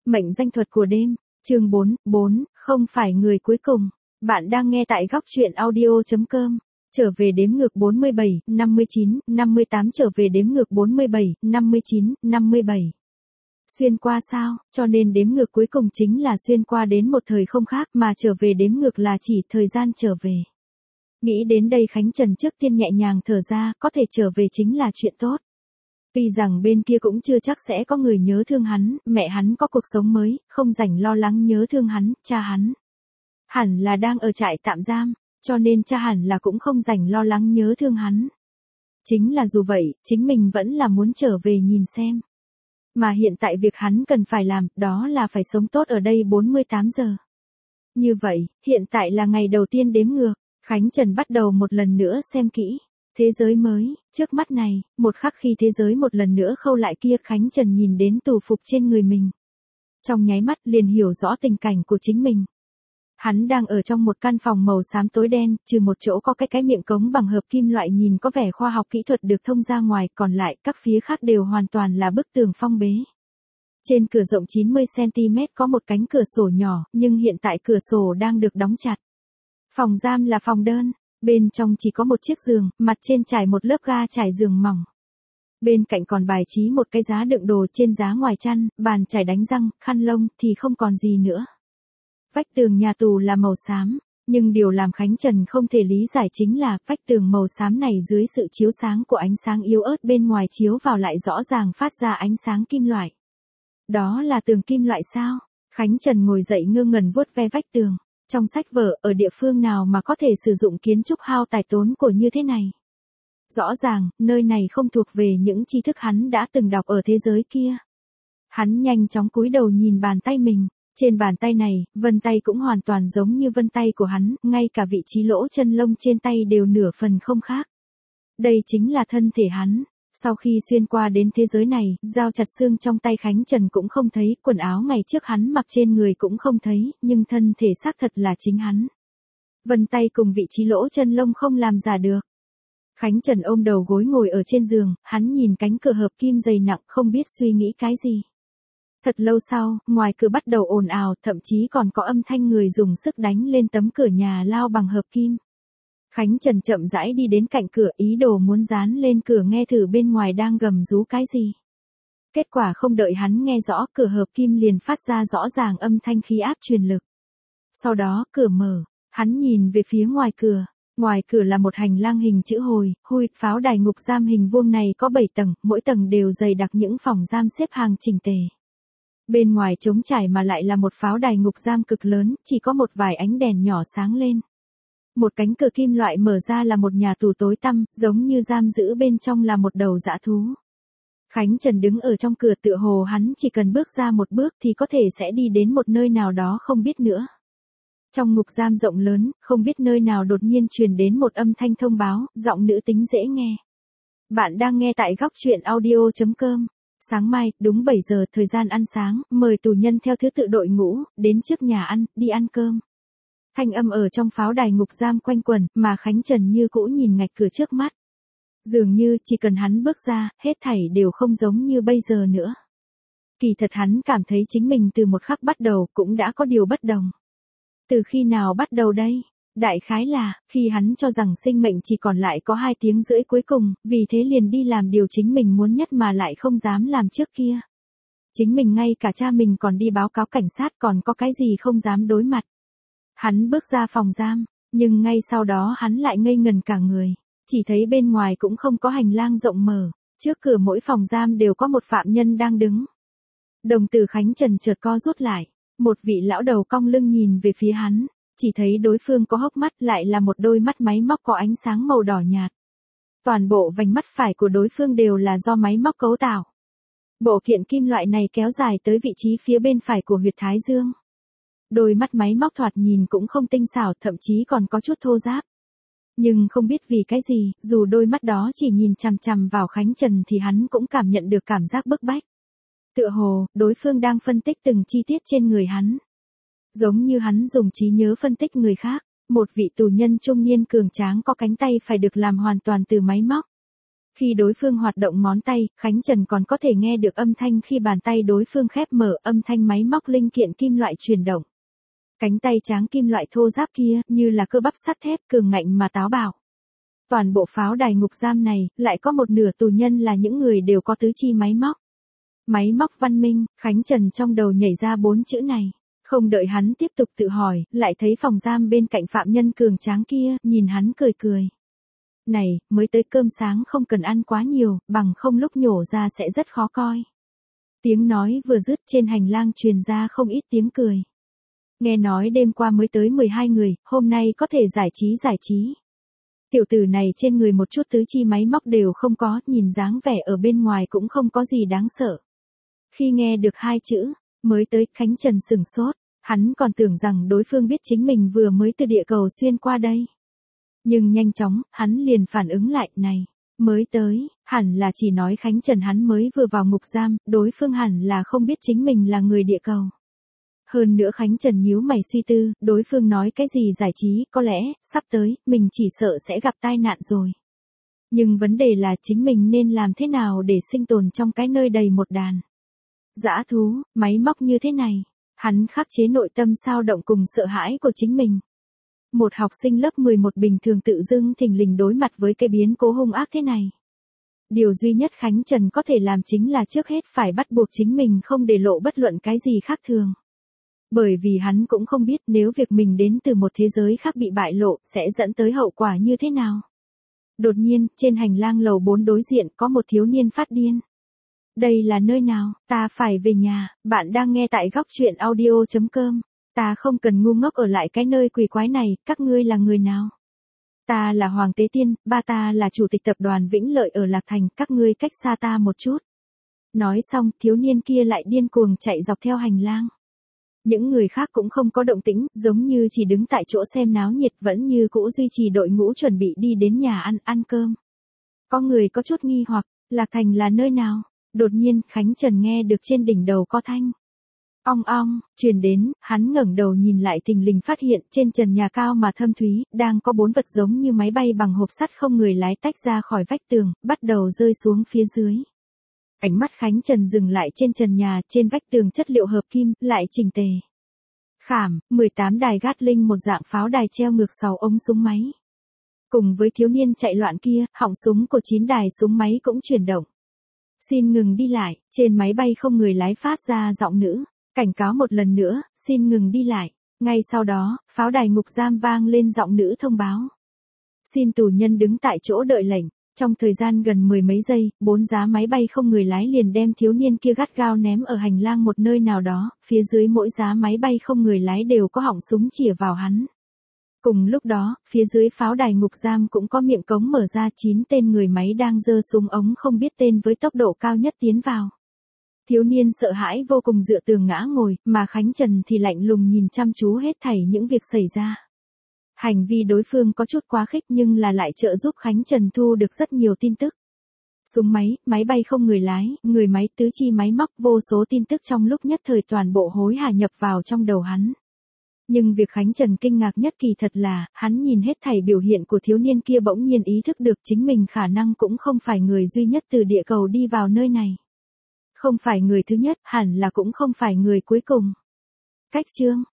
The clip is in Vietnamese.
Mệnh danh thuật của đêm, chương 4, không phải người cuối cùng. Bạn đang nghe tại góc truyện audio.com. Trở về đếm ngược 47, 59, 58 trở về đếm ngược 47, 59, 57. Xuyên qua sao, cho nên đếm ngược cuối cùng chính là xuyên qua đến một thời không khác mà trở về đếm ngược là chỉ thời gian trở về. Nghĩ đến đây Khánh Trần trước tiên nhẹ nhàng thở ra, có thể trở về chính là chuyện tốt. Tuy rằng bên kia cũng chưa chắc sẽ có người nhớ thương hắn, mẹ hắn có cuộc sống mới, không rảnh lo lắng nhớ thương hắn, cha hắn hẳn là đang ở trại tạm giam, cho nên cha hẳn là cũng không rảnh lo lắng nhớ thương hắn. Chính là dù vậy, chính mình vẫn là muốn trở về nhìn xem. Mà hiện tại việc hắn cần phải làm, đó là phải sống tốt ở đây 48 giờ. Như vậy, hiện tại là ngày đầu tiên đếm ngược, Khánh Trần bắt đầu một lần nữa xem kỹ. Thế giới mới, trước mắt này, một khắc khi thế giới một lần nữa khâu lại kia Khánh Trần nhìn đến tù phục trên người mình. Trong nháy mắt liền hiểu rõ tình cảnh của chính mình. Hắn đang ở trong một căn phòng màu xám tối đen, trừ một chỗ có cái miệng cống bằng hợp kim loại nhìn có vẻ khoa học kỹ thuật được thông ra ngoài, còn lại các phía khác đều hoàn toàn là bức tường phong bế. Trên cửa rộng 90cm có một cánh cửa sổ nhỏ, nhưng hiện tại cửa sổ đang được đóng chặt. Phòng giam là phòng đơn, bên trong chỉ có một chiếc giường, mặt trên trải một lớp ga trải giường mỏng. Bên cạnh còn bài trí một cái giá đựng đồ, trên giá ngoài chăn, bàn chải đánh răng, khăn lông thì không còn gì nữa. Vách tường nhà tù là màu xám, nhưng điều làm Khánh Trần không thể lý giải chính là vách tường màu xám này dưới sự chiếu sáng của ánh sáng yếu ớt bên ngoài chiếu vào lại rõ ràng phát ra ánh sáng kim loại. Đó là tường kim loại sao? Khánh Trần ngồi dậy ngơ ngẩn vuốt ve vách tường. Trong sách vở, ở địa phương nào mà có thể sử dụng kiến trúc hao tài tốn của như thế này? Rõ ràng, nơi này không thuộc về những tri thức hắn đã từng đọc ở thế giới kia. Hắn nhanh chóng cúi đầu nhìn bàn tay mình. Trên bàn tay này, vân tay cũng hoàn toàn giống như vân tay của hắn, ngay cả vị trí lỗ chân lông trên tay đều nửa phần không khác. Đây chính là thân thể hắn. Sau khi xuyên qua đến thế giới này, dao chặt xương trong tay Khánh Trần cũng không thấy, quần áo ngày trước hắn mặc trên người cũng không thấy, nhưng thân thể xác thật là chính hắn. Vân tay cùng vị trí lỗ chân lông không làm giả được. Khánh Trần ôm đầu gối ngồi ở trên giường, hắn nhìn cánh cửa hợp kim dày nặng không biết suy nghĩ cái gì. Thật lâu sau, ngoài cửa bắt đầu ồn ào, thậm chí còn có âm thanh người dùng sức đánh lên tấm cửa nhà lao bằng hợp kim. Khánh Trần chậm rãi đi đến cạnh cửa, ý đồ muốn dán lên cửa nghe thử bên ngoài đang gầm rú cái gì. Kết quả không đợi hắn nghe rõ, cửa hợp kim liền phát ra rõ ràng âm thanh khí áp truyền lực. Sau đó, cửa mở, hắn nhìn về phía ngoài cửa là một hành lang hình chữ hồi, pháo đài ngục giam hình vuông này có 7 tầng, mỗi tầng đều dày đặc những phòng giam xếp hàng chỉnh tề. Bên ngoài trống trải mà lại là một pháo đài ngục giam cực lớn, chỉ có một vài ánh đèn nhỏ sáng lên. Một cánh cửa kim loại mở ra là một nhà tù tối tăm, giống như giam giữ bên trong là một đầu dã thú. Khánh Trần đứng ở trong cửa tựa hồ hắn chỉ cần bước ra một bước thì có thể sẽ đi đến một nơi nào đó không biết nữa. Trong ngục giam rộng lớn, không biết nơi nào đột nhiên truyền đến một âm thanh thông báo, giọng nữ tính dễ nghe. Bạn đang nghe tại góc truyện audio.com. Sáng mai, đúng 7 giờ, thời gian ăn sáng, mời tù nhân theo thứ tự đội ngũ, đến trước nhà ăn, đi ăn cơm. Thanh âm ở trong pháo đài ngục giam quanh quẩn, mà Khánh Trần như cũ nhìn ngạch cửa trước mắt. Dường như chỉ cần hắn bước ra, hết thảy đều không giống như bây giờ nữa. Kỳ thật hắn cảm thấy chính mình từ một khắc bắt đầu cũng đã có điều bất đồng. Từ khi nào bắt đầu đây? Đại khái là, khi hắn cho rằng sinh mệnh chỉ còn lại có 2 tiếng rưỡi cuối cùng, vì thế liền đi làm điều chính mình muốn nhất mà lại không dám làm trước kia. Chính mình ngay cả cha mình còn đi báo cáo cảnh sát, còn có cái gì không dám đối mặt. Hắn bước ra phòng giam, nhưng ngay sau đó hắn lại ngây ngần cả người, chỉ thấy bên ngoài cũng không có hành lang rộng mở, trước cửa mỗi phòng giam đều có một phạm nhân đang đứng. Đồng tử Khánh Trần chợt co rút lại, một vị lão đầu cong lưng nhìn về phía hắn. Chỉ thấy đối phương có hốc mắt, lại là một đôi mắt máy móc có ánh sáng màu đỏ nhạt. Toàn bộ vành mắt phải của đối phương đều là do máy móc cấu tạo. Bộ kiện kim loại này kéo dài tới vị trí phía bên phải của huyệt thái dương. Đôi mắt máy móc thoạt nhìn cũng không tinh xảo, thậm chí còn có chút thô ráp. Nhưng không biết vì cái gì, dù đôi mắt đó chỉ nhìn chằm chằm vào Khánh Trần thì hắn cũng cảm nhận được cảm giác bức bách. Tựa hồ, đối phương đang phân tích từng chi tiết trên người hắn. Giống như hắn dùng trí nhớ phân tích người khác, một vị tù nhân trung niên cường tráng có cánh tay phải được làm hoàn toàn từ máy móc. Khi đối phương hoạt động ngón tay, Khánh Trần còn có thể nghe được âm thanh khi bàn tay đối phương khép mở, âm thanh máy móc linh kiện kim loại chuyển động. Cánh tay tráng kim loại thô ráp kia, như là cơ bắp sắt thép cường ngạnh mà táo bạo. Toàn bộ pháo đài ngục giam này, lại có một nửa tù nhân là những người đều có tứ chi máy móc. Máy móc văn minh, Khánh Trần trong đầu nhảy ra 4 chữ này. Không đợi hắn tiếp tục tự hỏi, lại thấy phòng giam bên cạnh phạm nhân cường tráng kia, nhìn hắn cười cười. Này, mới tới cơm sáng không cần ăn quá nhiều, bằng không lúc nhổ ra sẽ rất khó coi. Tiếng nói vừa dứt trên hành lang truyền ra không ít tiếng cười. Nghe nói đêm qua mới tới 12 người, hôm nay có thể giải trí. Tiểu tử này trên người một chút tứ chi máy móc đều không có, nhìn dáng vẻ ở bên ngoài cũng không có gì đáng sợ. Khi nghe được 2 chữ, mới tới, Khánh Trần sửng sốt, hắn còn tưởng rằng đối phương biết chính mình vừa mới từ địa cầu xuyên qua đây. Nhưng nhanh chóng, hắn liền phản ứng lại, này, mới tới, hẳn là chỉ nói Khánh Trần hắn mới vừa vào ngục giam, đối phương hẳn là không biết chính mình là người địa cầu. Hơn nữa Khánh Trần nhíu mày suy tư, đối phương nói cái gì giải trí, có lẽ, sắp tới, mình chỉ sợ sẽ gặp tai nạn rồi. Nhưng vấn đề là chính mình nên làm thế nào để sinh tồn trong cái nơi đầy một đàn dã thú, máy móc như thế này. Hắn khắc chế nội tâm xao động cùng sợ hãi của chính mình. Một học sinh lớp 11 bình thường tự dưng thình lình đối mặt với cái biến cố hung ác thế này. Điều duy nhất Khánh Trần có thể làm chính là trước hết phải bắt buộc chính mình không để lộ bất luận cái gì khác thường. Bởi vì hắn cũng không biết nếu việc mình đến từ một thế giới khác bị bại lộ sẽ dẫn tới hậu quả như thế nào. Đột nhiên, trên hành lang lầu 4 đối diện có một thiếu niên phát điên. Đây là nơi nào, ta phải về nhà, bạn đang nghe tại góc truyện audio.com. Ta không cần ngu ngốc ở lại cái nơi quỷ quái này, các ngươi là người nào? Ta là Hoàng Tế Tiên, ba ta là chủ tịch tập đoàn Vĩnh Lợi ở Lạc Thành, các ngươi cách xa ta một chút. Nói xong, thiếu niên kia lại điên cuồng chạy dọc theo hành lang. Những người khác cũng không có động tĩnh, giống như chỉ đứng tại chỗ xem náo nhiệt, vẫn như cũ duy trì đội ngũ chuẩn bị đi đến nhà ăn cơm. Có người có chút nghi hoặc, Lạc Thành là nơi nào? Đột nhiên, Khánh Trần nghe được trên đỉnh đầu có thanh ong ong truyền đến, hắn ngẩng đầu nhìn lại thình lình phát hiện trên trần nhà cao mà thâm thúy, đang có 4 vật giống như máy bay bằng hộp sắt không người lái tách ra khỏi vách tường, bắt đầu rơi xuống phía dưới. Ánh mắt Khánh Trần dừng lại trên trần nhà, trên vách tường chất liệu hợp kim, lại chỉnh tề. Khảm, 18 đài Gatling một dạng pháo đài treo ngược 6 ống súng máy. Cùng với thiếu niên chạy loạn kia, họng súng của 9 đài súng máy cũng chuyển động. Xin ngừng đi lại, trên máy bay không người lái phát ra giọng nữ. Cảnh cáo một lần nữa, xin ngừng đi lại. Ngay sau đó, pháo đài ngục giam vang lên giọng nữ thông báo. Xin tù nhân đứng tại chỗ đợi lệnh. Trong thời gian gần 10 mấy giây, 4 giá máy bay không người lái liền đem thiếu niên kia gắt gao ném ở hành lang một nơi nào đó, phía dưới mỗi giá máy bay không người lái đều có họng súng chĩa vào hắn. Cùng lúc đó, phía dưới pháo đài ngục giam cũng có miệng cống mở ra, 9 tên người máy đang giơ súng ống không biết tên với tốc độ cao nhất tiến vào. Thiếu niên sợ hãi vô cùng dựa tường ngã ngồi, mà Khánh Trần thì lạnh lùng nhìn chăm chú hết thảy những việc xảy ra. Hành vi đối phương có chút quá khích nhưng là lại trợ giúp Khánh Trần thu được rất nhiều tin tức. Súng máy, máy bay không người lái, người máy tứ chi máy móc, vô số tin tức trong lúc nhất thời toàn bộ hối hả nhập vào trong đầu hắn. Nhưng việc Khánh Trần kinh ngạc nhất kỳ thật là, hắn nhìn hết thảy biểu hiện của thiếu niên kia bỗng nhiên ý thức được chính mình khả năng cũng không phải người duy nhất từ địa cầu đi vào nơi này. Không phải người thứ nhất, hẳn là cũng không phải người cuối cùng. Cách chương